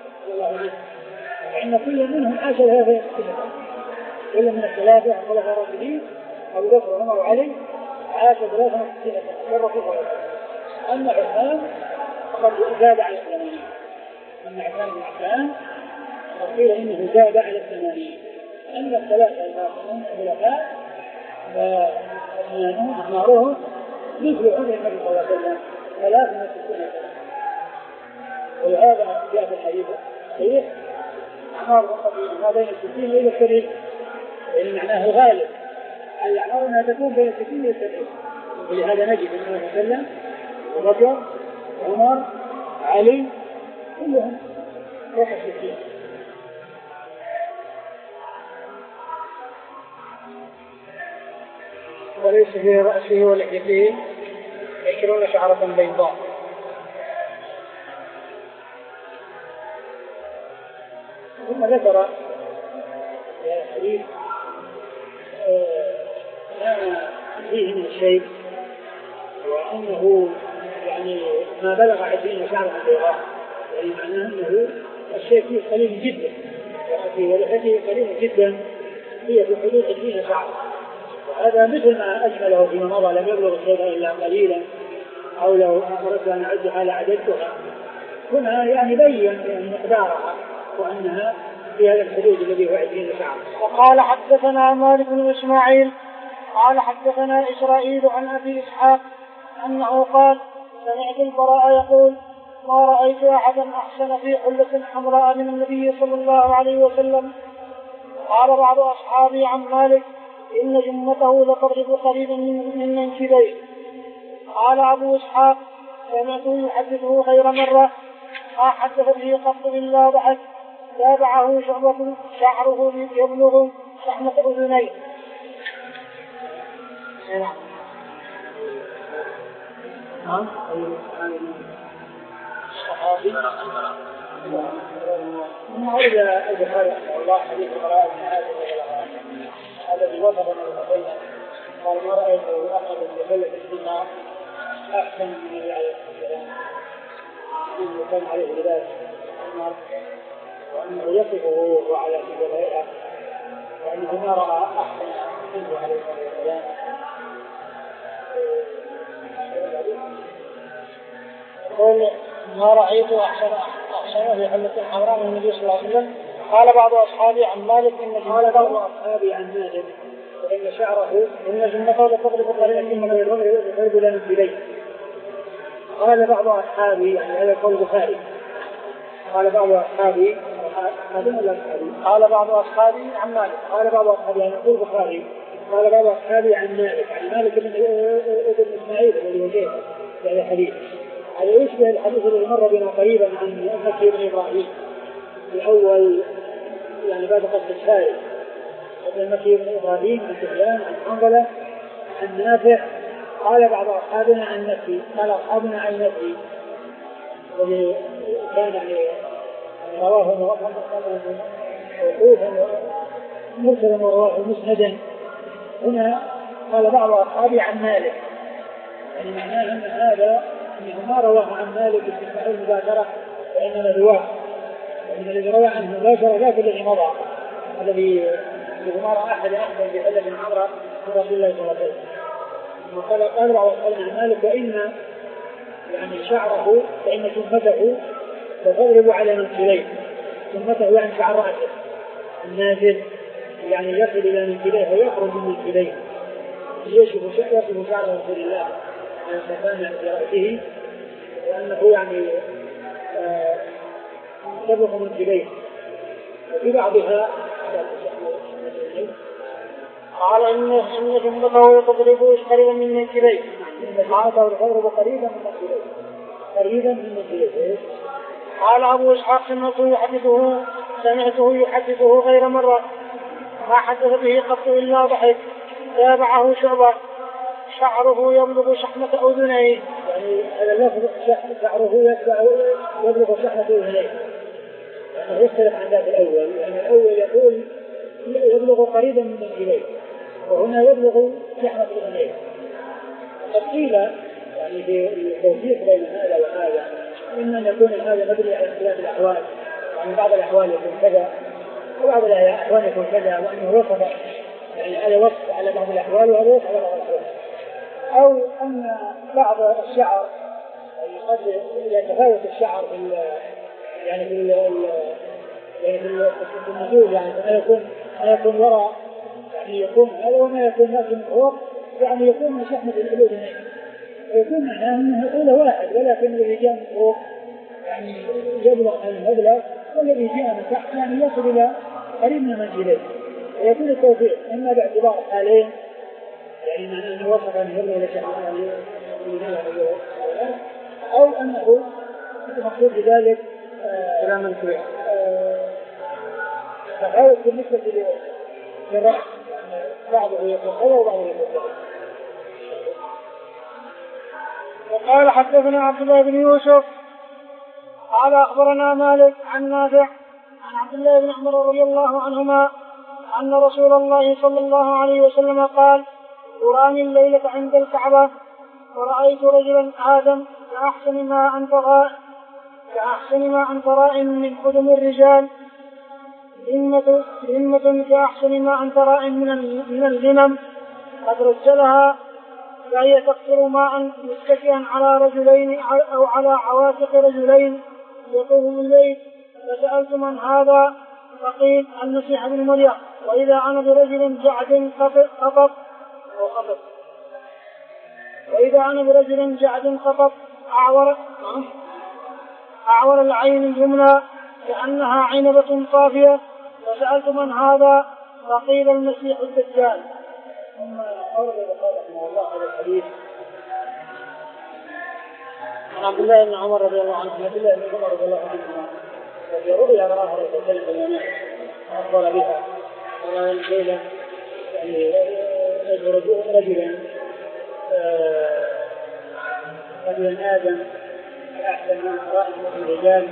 فإن كل منهم عاش ثلاثة سنين، كل من الثلاثة الخلفاء الراشدين أبو بكر وعمر وعلي عاش ثلاثة سنين كالرسول صلى الله عليه وسلم. أما عثمان فقد زاد على الثمانين، أما عثمان بن عفان قيل إنه زاد على الثمانين. أما الثلاثة الباقون الخلفاء فأثنانهم أعمارهم مثل عمر النبي صلى الله عليه وسلم ثلاثة وستين سنة. ولهذا جاء في الحديث الصحيح أعمار القبيل ما بين الستين إلى السبعين، يعني معناه الغالب الأعمار أنها تكون بين الستين إلى السبعين. ولهذا نجد النبي صلى الله عليه وسلم أبو بكر عمر علي كلهم فوق الستين. وليس في رأسه ولحيته عشرون شعرة بيضاء. ثم ذكر الحديث كان فيه من الشيء وأنه يعني ما بلغ عشرين شعرة بيضاء، يعني معناه أنه الشيء فيه قليل جدا ولحيته قليل جدا، هي في حدود عشرين شعرة. هذا مثل ما أجمله فيما مضى لم يبلغ الشيء إلا قليلا، أو لو أردت أن أعدها لعددتها. هنا يعني بين يعني مقدارها وأنها في هذا الحدود الذي هو عشرين شعرا. وقال حدثنا مالك بن إسماعيل قال حدثنا إسرائيل عن أبي إسحاق أنه قال سمعت البراء يقول ما رأيت أحدا أحسن في حلة حمراء من النبي صلى الله عليه وسلم. قال بعض أصحابي عن مالك إن جمته لتضرب قريبا من منكبيه. قال أبو إسحاق سمعته يحدثه غير مرة ما حدث به قط إلا ضحك. تابعه شعبة شعره يبلغ شحمة أذنيه. نعم الصحابي من عرض البخاري رحمه الله حديث البراء بن عازب الذي وصف من قال ما رأيت أحد يبلغ الدماء أحسن من النبي عليه الصلاة والسلام، إنه كان عليه لباس أحمر وأنه يصفه وهو على تلك الهيئة وأنه ما رأى أحسن منه عليه الصلاة والسلام. قل ما رأيت أحسن أحسن في حلة حمراء من النبي صلى الله عليه وسلم. قال بعض أصحابي عن مالك إن قال بعض أصحابي عن مالك وإن شعره إن جمته لتضرب قريبا من الغرب لا نسبليه. قال بعض أصحابي يعني هذا القول البخاري قال بعض أصحابي قال بعض أصحابي عن مالك قال بعض أصحابي يعني يقول البخاري قال بعض أصحابي عن مالك عن مالك بن ابن إسماعيل الذي وجهه في هذا الحديث. هذا يشبه الحديث الذي مر بنا قريبا عن مكي بن إبراهيم في أول يعني بعد قصة الشارع ابن مكي بن إبراهيم عن سفيان عن حنظلة عن نافع. قال بعض أصحابنا عن نفسي قال أصحابنا عن نفسي الذي كان يعني رواه موقوفا مرسلا ورواه مسندا. هنا قال بعض أصحابي عن مالك يعني معناه أن هذا أنه ما رواه عن مالك باستثناء المباشرة وإنما رواه وإن الذي روى عنه مباشرة ذاك الذي مضى الذي ما رأى أحد أحسن بحلة من حمراء من رسول الله صلى الله عليه وسلم. وقال قال بعض أصحابنا عن مالك وإن يعني شعره فإن ثمته تضرب على منكبيه. ثمته يعني شعر رأسه النازل يعني يصل إلى منكبيه ويخرج من منكبيه يشوف يصف شعر رسول الله عليه الصلاة في رأسه وأنه يعني آه تبلغ منكبيه، وفي بعضها قال إن إن جملته تضرب قريبا من منكبيه، معناته تضرب قريبا من منكبيه، قريبا من منكبيه. قال أبو إسحاق سمعته يحدثه سمعته يحدثه غير مرة ما حدث به قط إلا ضحك. تابعه شعبة شعره يبلغ شحمة أذنيه، يعني هذا اللفظ شعره يبلغ شحمة أذنيه، يعني يختلف عن ذاك الأول، لأن يعني الأول يقول يبلغ قريبا من منكبيه، وهنا يبلغ شحمة أذنيه. قد قيل يعني في التوفيق بين هذا وهذا إما أن يكون هذا مبني على اختلاف الأحوال، يعني بعض الأحوال يكون كذا وبعض الأحوال يكون كذا، وأنه وصف يعني هذا وصف على بعض الأحوال وهذا وصف على بعض الأحوال، أو أن بعض الشعر يعني قد يتفاوت الشعر في يعني في يعني في النزول، يعني ما يكون ما يكون وراء يعني يكون هذا وما يكون لكن فوق، يعني يكون من شحمة الأذنين، ويكون معناه أنه الأولى واحد، ولكن الذي جاء من فوق يعني يبلغ المبلغ، والذي جاء من تحت يعني يصل إلى قريب من منزله. ويكون التوفيق إما باعتبار حالين، يعني معناه أنه وصف أن يبلغ إلى شحمة الأذنين، أو أنه مقصود بذلك إلى منكبيه تفاوت بالنسبة للرأس، بعضه يكون هذا وبعضه يكون هذا. وقال حدثنا عبد الله بن يوسف قال أخبرنا مالك عن نافع عن عبد الله بن عمر رضي الله عنهما أن رسول الله صلى الله عليه وسلم قال: أراني الليلة عند الكعبة ورأيت رجلا آدم كأحسن ما أنت غائب كأحسن ما أنت رائم من قدم الرجال، همة همة كأحسن ما أنت رائم من الغنم قد رجلها، فهي تقطر ماء متكئا على رجلين أو على عواتق رجلين يطوف بالبيت. فسألت من هذا؟ فقيل: المسيح بن مريم. وإذا أنا برجل جعد قطط وإذا أنا برجل جعد قطط أعور أعور العين اليمنى كأنها عنبة طافية. فسألت من هذا؟ فقيل: المسيح الدجال. ثم أورد رحمه الله هذا الحديث عن عبد الله بن عمر رضي الله عنه. عبد الله بن عمر رضي الله عنه في رؤيا رآها رسول الله صلى الله عليه وسلم أخبر بها، ورأى الليلة يعني رجلا رجلا آدم أحسن من رأي الرجال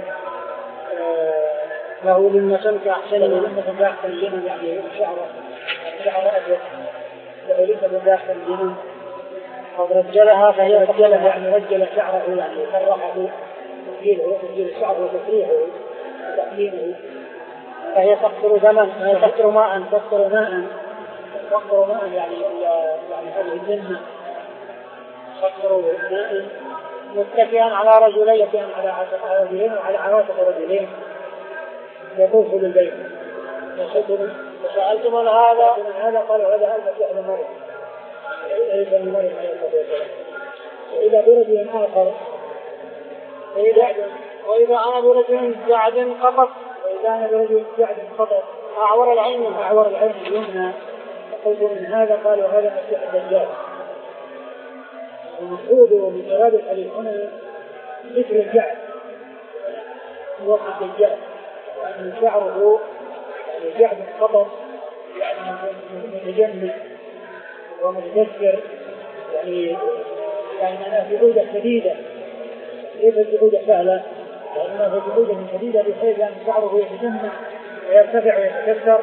له لمة كأحسن لمة كأحسن الجنم، يعني شعره شعر أبيض له لمة كأحسن الجنم قد رجلها، فهي رجلها يعني رجل شعره يعني فرحه تسجيله وتسجيل الشعر وتسريحه وتأمينه، فهي تقطر دما تقطر ماء تقطر ماء تقطر ماء يعني يعني هذه الجنة تقطر ماء متكئا على رجلين يتكئا على رجلين وعلى عواتق رجلين يطوف بالبيت. فسألت من هذا؟ من هذا؟ قال: هذا المسيح ابن مريم عيسى ابن مريم عليه الصلاة والسلام. وإذا برجل آخر وإذا أنا برجل جعد قطط وإذا أنا برجل جعد قطط أعور العين أعور العين اليمنى. فقلت: من هذا؟ قالوا: هذا المسيح الدجال. المقصود من إراد الحديث هنا مثل الجعد وقت الدجال، يعني شعره يعني جعد القطط يعني متجمد ومتكسر، يعني يعني أنا في جودة شديدة ليس في جودة سهلة، لأنه في جودة شديدة بحيث أن شعره يتجمد ويرتفع ويتكسر.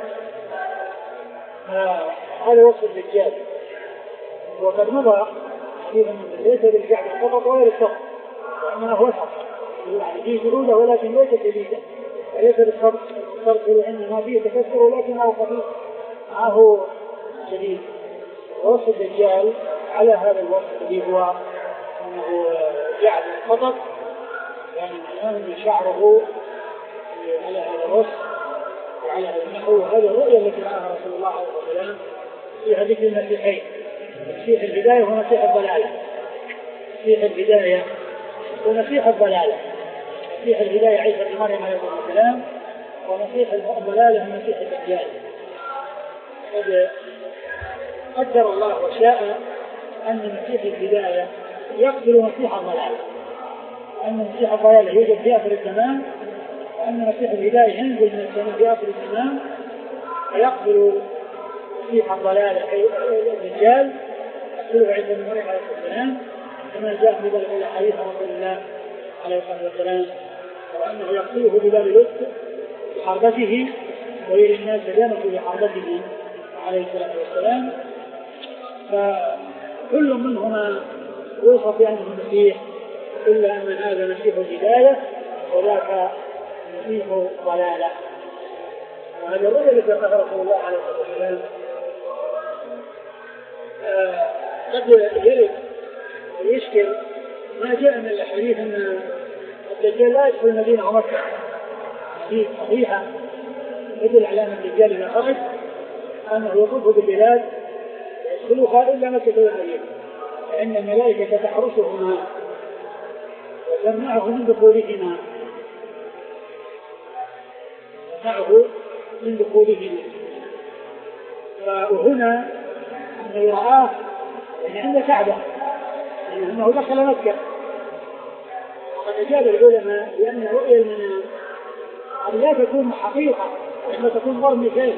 هذا وصف الدجال. وقد مضى ليس بالجعد القطط ولا بالصف، وإنما وسط يعني فيه جودة ولكن ليس شديدة، وليس بالصرف الصرف لأنه فيه تكسر ولكنه خفيف معه شديد. وصف الدجال على هذا الوصف الذي هو أنه جعد القطط، يعني أن شعره على هذا الوصف وعلى هذا النحو. هذه الرؤية التي رآها رسول الله عليه الصلاة والسلام في حديث المسيحين، مسيح البداية ومسيح الضلالة. مسيح البداية ومسيح الضلالة، مسيح الهداية عيسى بن مريم عليه السلام، ومسيح الضلالة مسيح الدجال. قد قدر الله وشاء أن مسيح الهداية يقبل مسيح الضلالة، أن مسيح الضلالة يوجد في آخر الزمان، وأن مسيح الهداية ينزل من السماء في آخر الزمان ويقبل مسيح الضلالة أي الدجال يقتله عيسى بن مريم عليه السلام، كما جاء في ذلك الحديث عن رسول الله عليه الصلاة والسلام، وأنه يقتله بباب لطف بحربته ويري الناس سلامة بحربته عليه الصلاة والسلام. فكل منهما يوصف بأنه مسيح، إلا أن هذا مسيح الهداية وذاك مسيح ضلالة. وهذه الرؤيا التي قالها رسول الله عليه الصلاة والسلام قد يرد ويشكل ما جاء من الحديث أن الدجال لا يدخل المدينة ومكة، حديث صحيحة يدل على أن الدجال إذا خرج أنه يطوف بالبلاد يدخلها إلا مكة والمدينة، فإن الملائكة تحرسهما وتمنعه من دخولهما تمنعه من دخولهما. وهنا أنه رآه عند كعبة أنه دخل مكة. وقد أجاب العلماء بأن رؤيا المنام قد لا تكون حقيقة، وإنما تكون ضرب مثال،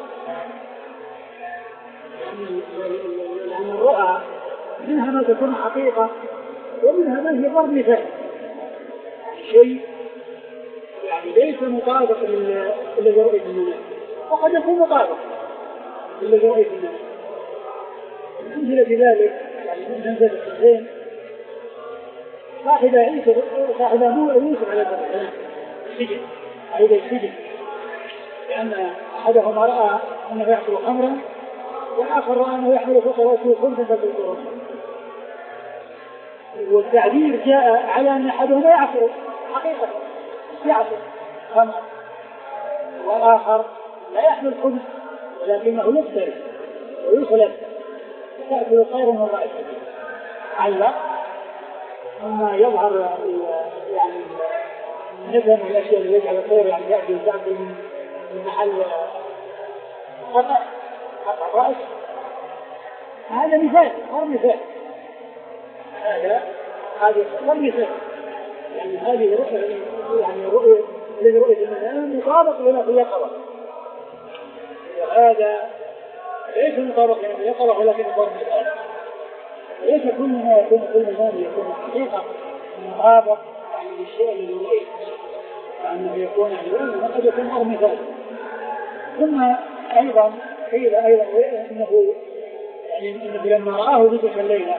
لأن الرؤى منها ما تكون حقيقة ومنها ما هي ضرب مثال، شيء يعني ليس مطابق للرؤية المنام، وقد يكون مطابق للرؤية المنام. أمثلة ذلك يعني من هذا الشيء صاحب عيسى صاحب يوسف عليه السلام السجن أيضا السجن، لأن أحدهما رأى أنه يأكل خمرا والآخر رأى أنه يحمل فوق رأسه خبزا فبالقرون، والتعبير جاء على أن أحدهما يعصر حقيقة يعصر خمر، والآخر لا يحمل خبز ولكنه يفتري ويخلف تأكل خير من رأسه. علق مما يظهر يعني نفهم الأشياء اللي يجعل الخير يعني يأتي وتأكل من محل قطع قطع رأس. هذا مثال غير مثال، هذا هذه غير مثال، يعني هذه رؤية يعني رؤية لرؤية المنام مطابق لما في اليقظة، وهذا ليس مطابق لما في اليقظة ولكن غير مثال. ليس كل ما يكون في المنام يكون حقيقة مطابق يعني للشيء اللي يريد، لأنه يكون علم وقد يكون غير مثال. ثم أيضا قيل أيضا إنه يعني إنه لما رآه في تلك الليلة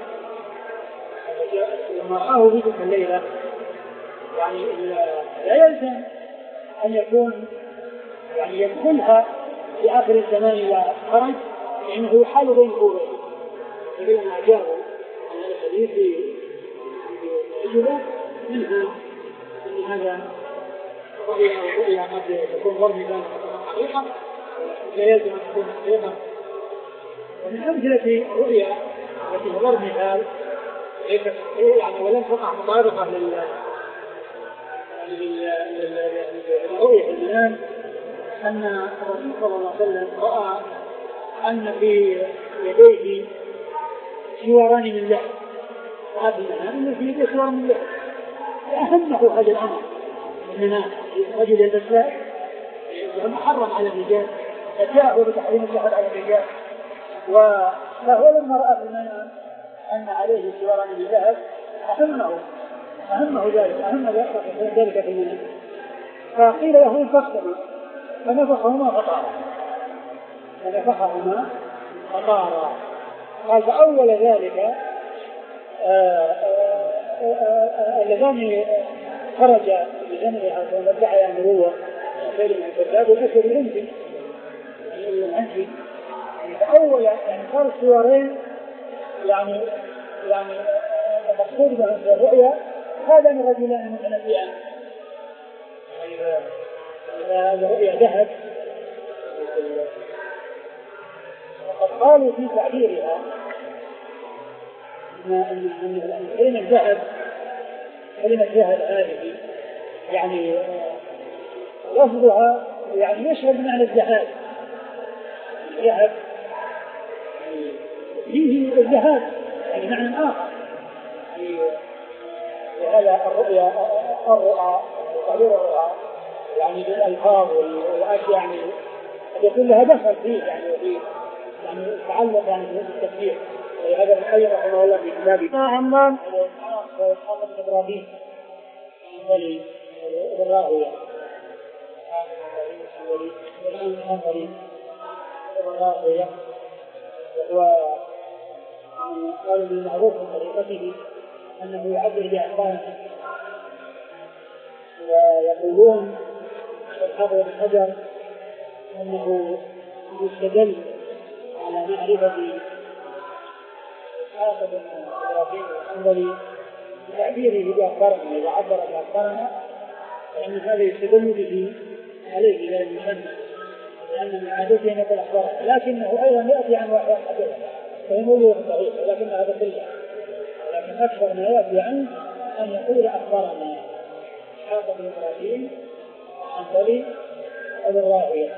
لما رآه في تلك الليلة يعني لا يلزم أن يكون يعني يدخلها في آخر الزمان إلى خرج، لأنه يحال بينه وبينه. فلما أجابوا عن هذا الحديث بأجوبة منها أن هذا رؤيا رؤيا قد تكون ضرب مثال حقيقة لا يلزم أن تكون حقيقة. ومن أمثلة الرؤيا التي هي ضرب مثال يعني ولم تقع مطابقة لل للرؤية في المنام أن الرسول صلى الله عليه وسلم رأى أن في يديه سواران من لحم، هذا أن في يديه سواران من لحم. فأهمه هذا الأمر المنام، رجل يتساءل محرم على الرجال، فتاءه بتحريم اللحم على الرجال. فهو لما رأى في المنام أن عليه سواران من ذهب أهمه أهمه ذلك أهم ذلك في المنام، فقيل له انفخهما فنفخهما فطارا فنفخهما فطارا قال فأول ذلك اللذان خرج بجنبها ومدعي النبوة سيد الكذاب وكسر العنفي العنفي فأول يعني صار السوارين يعني يعني مقصود في الرؤيا هذا من رجلان متنبئان، هذا رؤيا ذهب. وقد قالوا في تعبيرها ان كلمه ذهب كلمه ذهب هذه يعني لفظها يعني يشعر بمعنى الذهاب، الذهب فيه الذهاب يعني معنى آخر، وهذا الرؤيا الرؤى تعبير الرؤى يعني بالألفاظ والأشياء يعني يكون لها دخل فيه يعني وفيه يعني تعلق يعني بالتفسير. ولهذا ابن القيم رحمه الله في كتابه همام وإسحاق بن إبراهيم والراهية والراهية وهو قال بالمعروف من طريقته أنه يعبر بأحكامه، ويقولون الحافظ بن حجر أنه يستدل على معرفة إسحاق بن إبراهيم الحنظلي بتعبيره بأخبارنا. إذا عبر بأخبارنا يعني هذا يستدل به عليه إلى المسمى لأن من عادته أن يقول أخبارنا، لكنه أيضا يأتي عن واحد حديث فيقول صحيح، ولكن هذا كله لكن أكثر ما يأتي عنه أن يقول أخبارنا إسحاق بن إبراهيم الحنظلي أبو الراهية.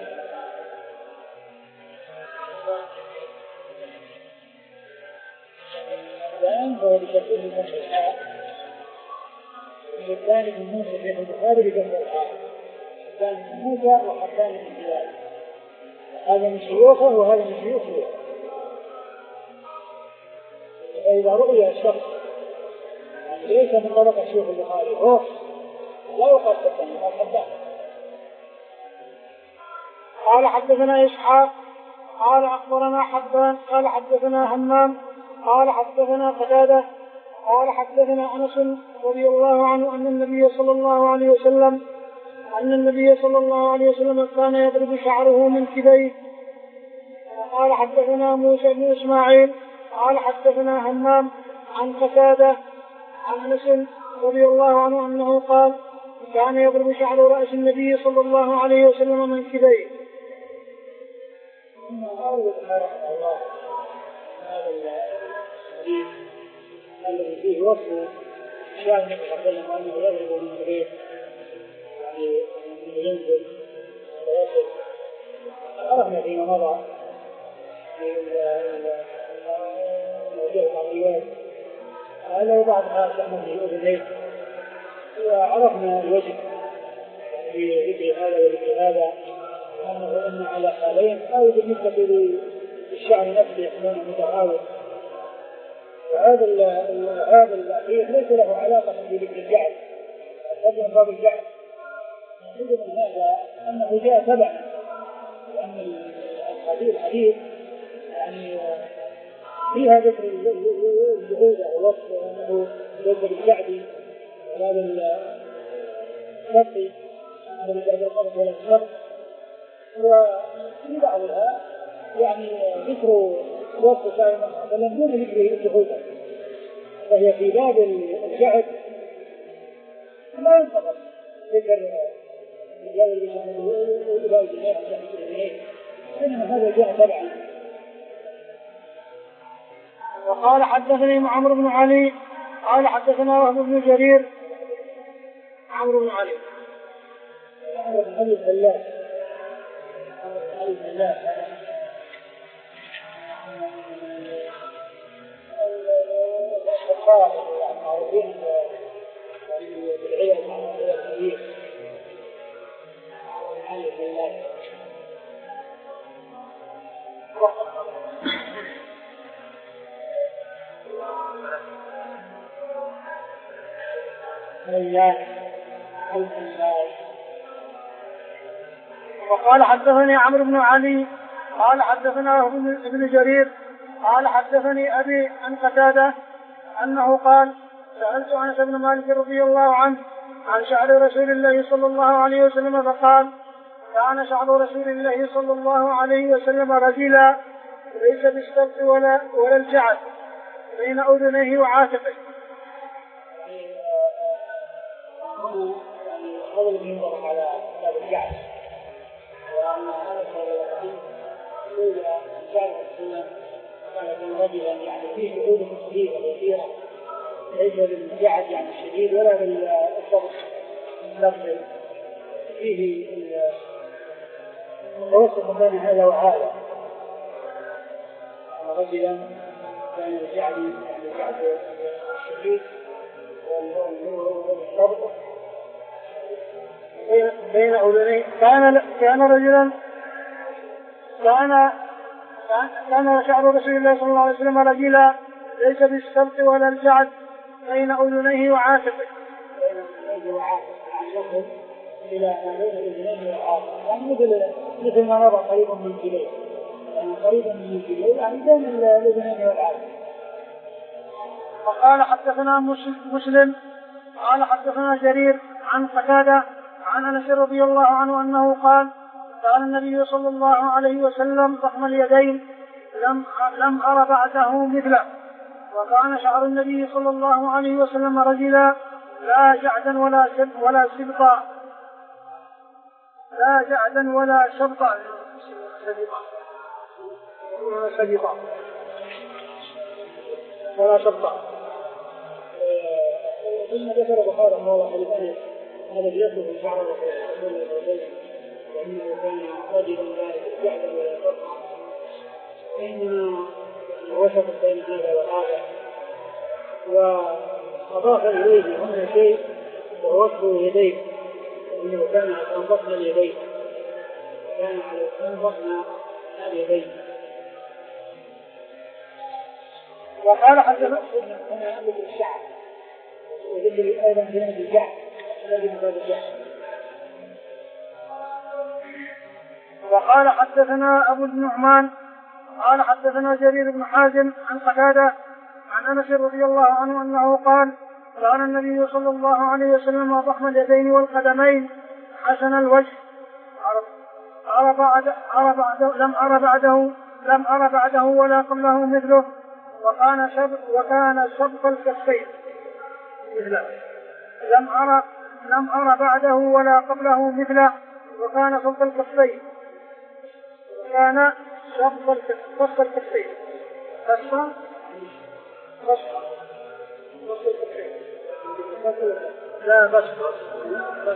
الآن هو بشكل من الحاء والثاني من موسى في البخاري بجمع الحاء، الثاني من موسى وحسان من بلال، هذا من شيوخه وهذا من شيوخه. فإذا رؤيا الشخص يعني ليس من طبقة شيوخ البخاري هو لا يقال حسان يقال حسان. قال حدثنا إسحاق قال أخبرنا حبان قال حدثنا همام قال حدثنا قتادة قال حدثنا أنس رضي الله عنه أن النبي صلى الله عليه وسلم أن النبي صلى الله عليه وسلم كان يضرب شعره من كبيه. قال حدثنا موسى بن إسماعيل قال حدثنا همام عن قتادة عن أنس رضي الله عنه أنه قال كان يضرب شعر رأس النبي صلى الله عليه وسلم من كبيه. الذي فيه وصف شعر النبي صلى الله عليه وسلم أنه يضرب من كبيه يعني ينزل ويصل. عرفنا فيما مضى في موضوع العقليات هذا وبعض ما شأنه في أذنيه، وعرفنا الوجه في ذكر هذا وذكر هذا أنه إن على حالين، أو بالنسبة للشعر نفسه يكون متعاون، وهذا هذا الأخير ليس له علاقة بذكر الجعل، هذا من باب الجعل. نجد من هذا أنه جاء تبعا، لأن الحديث الحديث يعني فيها ذكر الجهود والوصف أنه ذكر الجعل وهذا الشرطي الذي بعد القبض ولا الشرط، وفي بعضها يعني ذكر وصف كائنا فلم دون ذكر الجهود، فهي في باب الجعل لا ينتظر ذكر الجهود إلى الجنين الجنين، إنما هذا جاء تبعا. وقال حدثني عمرو بن علي قال حدثنا وهب بن جرير. عمرو بن علي عمرو بن علي الفلاس عمرو بن علي الفلاس معروفين بالعلم عن الكبير. عمرو بن علي الفلاس وقال حدثني عمرو بن علي قال حدثنا ابن جرير قال حدثني أبي عن قتادة أنه قال سألت أنس بن مالك رضي الله عنه عن شعر رسول الله صلى الله عليه وسلم فقال كان شعر رسول الله صلى الله عليه وسلم رجلا ليس بالسبط ولا ولا الجعد بين أذنيه وعاتقه. هذا الذي ينطبق على كتاب الجعل، وأن هذا الحديث يقول الجعل السنة كان يكون رجلا يعني فيه جهود خفيفة كثيرة، ليس بالجعل يعني الشديد ولا بالصبر، لفظ فيه التوسط بين هذا وهذا. رجلا كان الجعد يعني الجعد الشديد والصبر بين أذنيه. كان كان رجلا كان كان شعر رسول الله صلى الله عليه وسلم رجلا ليس بالسبط ولا الجعد بين أذنيه وعاتقه. بين أذنيه وعاتقه إلى أذنيه وعاتقه يعني مثل مثل ما نرى قريبا من الجليل يعني قريبا من الجليل يعني بين الأذنين والعاتقه. وقال حدثنا مسلم قال حدثنا جرير عن قتادة عن أنس رضي الله عنه أنه قال كان النبي صلى الله عليه وسلم ضخم اليدين لم لم أر بعده مثله. وكان شعر النبي صلى الله عليه وسلم رجلا لا جعدا ولا ولا سبطا لا جعدا ولا شبطا ولا سبطا ولا شبطا. ثم ذكر البخاري رحمه الله حديث هذا بيصف شعر رسول الله صلى الله عليه وسلم وانه كان رجلا لا جعدا ولا شبطا. انما وسط بين هذا وهذا. وأضاف إليه هنا شيء وهو وصف يديه إنه كان أنضفنا اليدين كان أنضفنا اليدين. وقال حدثنا هنا مثل الشعر وذكر أيضا كلمة الجعد الذي هذا الجعد. وقال حدثنا أبو النعمان قال حدثنا جرير بن حازم عن قتادة عن أنس رضي الله عنه أنه قال كان النبي صلى الله عليه وسلم ضخم اليدين والقدمين حسن الوجه أرى بعد أرى بعد لم أرى بعده لم أرى بعده ولا قبله مثله. وكان شب وكان شبط الكفين مثله لم أرى لم أرى بعده ولا قبله مثله. وكان شبط الكفين وكان شبط الكفين فصل فصل فصل الكفين لا بس بس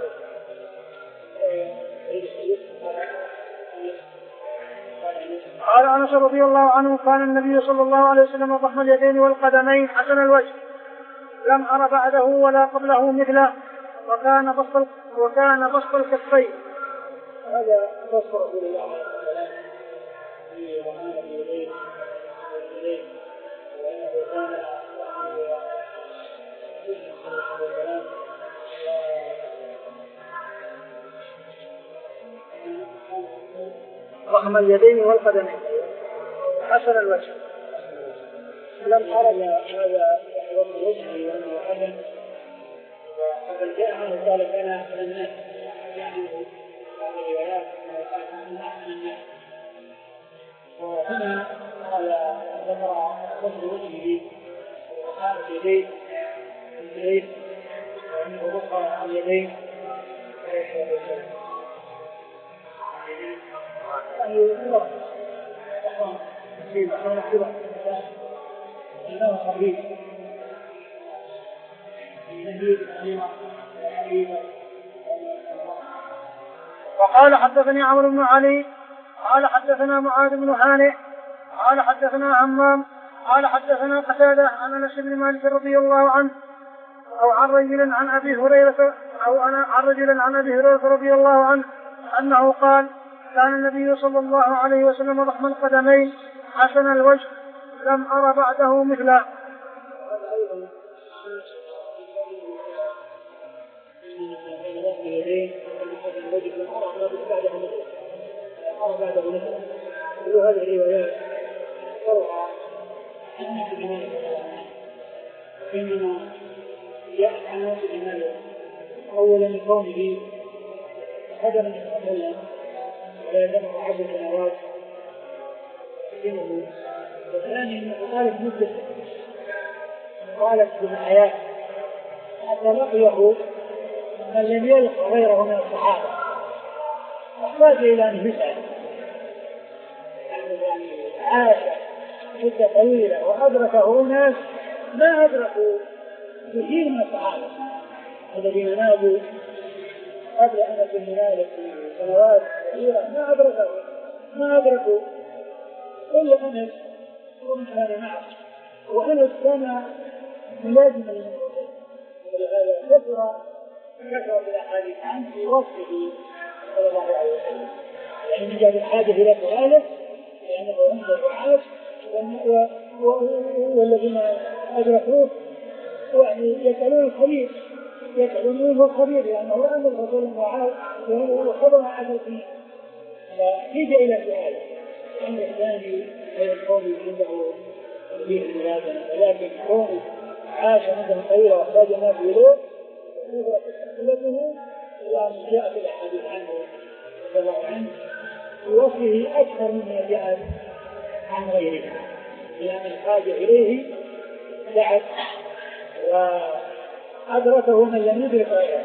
قال أنس رضي الله عنه كان النبي صلى الله عليه وسلم ضخم اليدين والقدمين حسن الوجه لم أر بعده ولا قبله مثله. وكان بسط وكان بسط الكفين. هذا بسط رسول الله عليه الصلاة والسلام في ضمان اليدين واليدين وأنه كان ضخم اليدين والقدمين حسن الوجه لم أرى هذا وصف وجهه وأنه حسن. وقد جاء عنه قال كان أحسن الناس يعني بعض الروايات أنه كان أحسن الناس. وهنا هذا ذكر وصف وجهه وخالف يديه اليدين وأنه بقى اليدين يعني الله إنه خبيث وقال حدثني عمرو بن علي قال حدثنا معاذ بن هانئ قال حدثنا عمام قال حدثنا قتادة عن أنس بن مالك رضي الله عنه أو عن رجل عن أبي هريرة أو عن رجل عن أبي هريرة رضي الله عنه أنه قال كان النبي صلى الله عليه وسلم ضخم القدمين حسن الوجه لم أرى بعده مثله. كل هذه الروايات تروى إنما جاءت عن ناس الإمام أولا لكونه هدما يتكلم ولا يدمع عبد السنوات سنه. وثاني أنه قالت مدة قالت بالحياة حتى لقيه من لم يلق غيره من الصحابة احتاج إلى أن يسأل عاش مدة طويلة وأدركه الناس ما أدركوا كثير من الصحابة الذين نابوا قبل أن يكون هنالك سنوات كثيرة ما أدركوا ما أدركوا إلا أنس ومن كان معه، وأنس كان ملازما ولهذا كثر كثر بالأحاديث عنه في وصفه صلى الله عليه وسلم، يعني من جهة الحاجة إلى سؤاله لأنه عنده الرعاة والذين أدركوه يعني يسألون الخبير يسألون منه الخبير لأنه هو أمر الرسول المعاذ وخبر عدل فيه فحيج إلى سؤاله. الأمر الثاني هي القوم عنده فيه الملازمة، ولكن كونه عاش مدة طويلة واحتاج الناس إليه يدرك قلته إلى أن جاء في الحديث عنه صلى الله عنه بوصفه أكثر مما جاء عن غيره، لأن الحاجة إليه دعت وأدركه من لم يدرك غيره.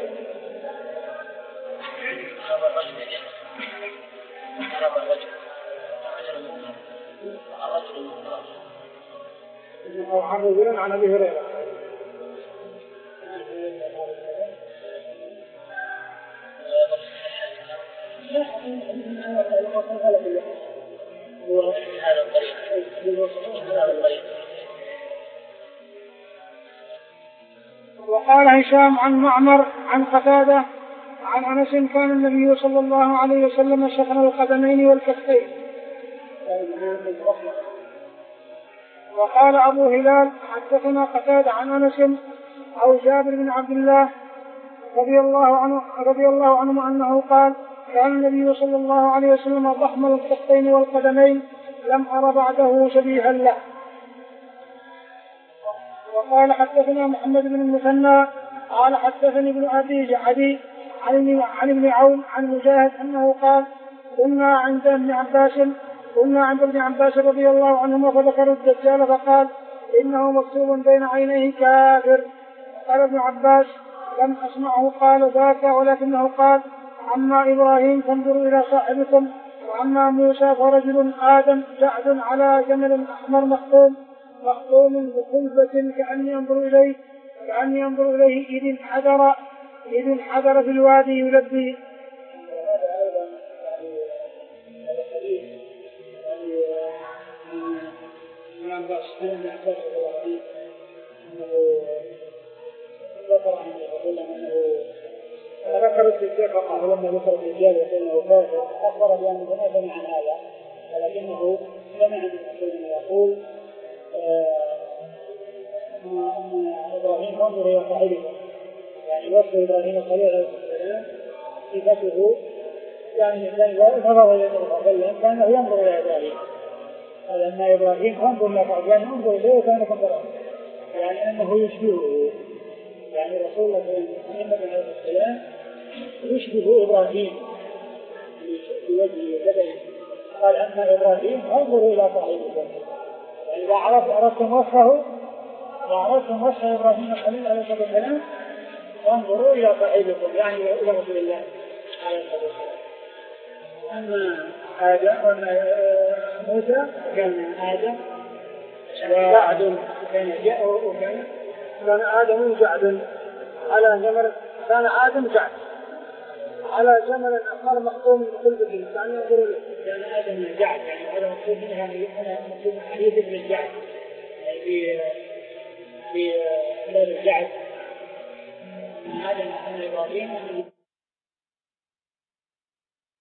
أو عن رجل عن أبي هريرة وقال هشام عن معمر عن قتادة عن أنس كان النبي صلى الله عليه وسلم شحن القدمين والكفين. وقال أبو هلال حدثنا قتادة عن أنس أو جابر بن عبد الله رضي الله عنه رضي الله عنه أنه قال كان النبي صلى الله عليه وسلم ضخم الكفين والقدمين لم أر بعده شبيها له. وقال حدثنا محمد بن المثنى قال حدثني ابن أبي عدي عن ابن عون عن مجاهد أنه قال كنا عند ابن عباس كنا عند ابن عباس رضي الله عنهما فذكروا الدجال فقال إنه مكتوب بين عينيه كافر. قال ابن عباس لم أسمعه قال ذاك ولكنه قال أما إبراهيم فانظروا إلى صاحبكم وأما موسى فرجل آدم جعد على جمل أحمر مخطوم مخطوم بخلفة كأني ينظر إليه كأني ينظر إليه إذ انحدر إذ انحدر في الوادي يلبي. ذكرت الشيخ رحمه الله ذكر الرجال يقول انه كافر اخبر بانه ما سمع عن هذا ولكنه سمع من رسول يقول ان ابراهيم انظر الى صاحبه، يعني وصف ابراهيم الخليل عليه السلام صفته يعني نظر الى ابراهيم كانه ينظر الى ابراهيم، فلما ابراهيم انظر الى صاحبه انظر اليه كان كبره يعني انه يشبهه، يعني رسول الله محمد عليه السلام يشبه إبراهيم بوجهه وبدنه. قال أما إبراهيم انظروا إلى صاحبكم، يعني إذا عرفتم وصفه وعرفتم وصف إبراهيم الخليل عليه الصلاة والسلام انظروا إلى صاحبكم يعني إلى رسول الله عليه الصلاة والسلام. أما آدم وأما موسى كان آدم وجعد كان جاء وكان كان آدم جعد على جمل كان آدم جعد على جمل أحمر مخطوم بخلفه كان ينظر له كان آدم جعد يعني هذا مقصود منها أنا مقصود حديث ابن الجعد يعني في في خلال الجعد آدم أن إبراهيم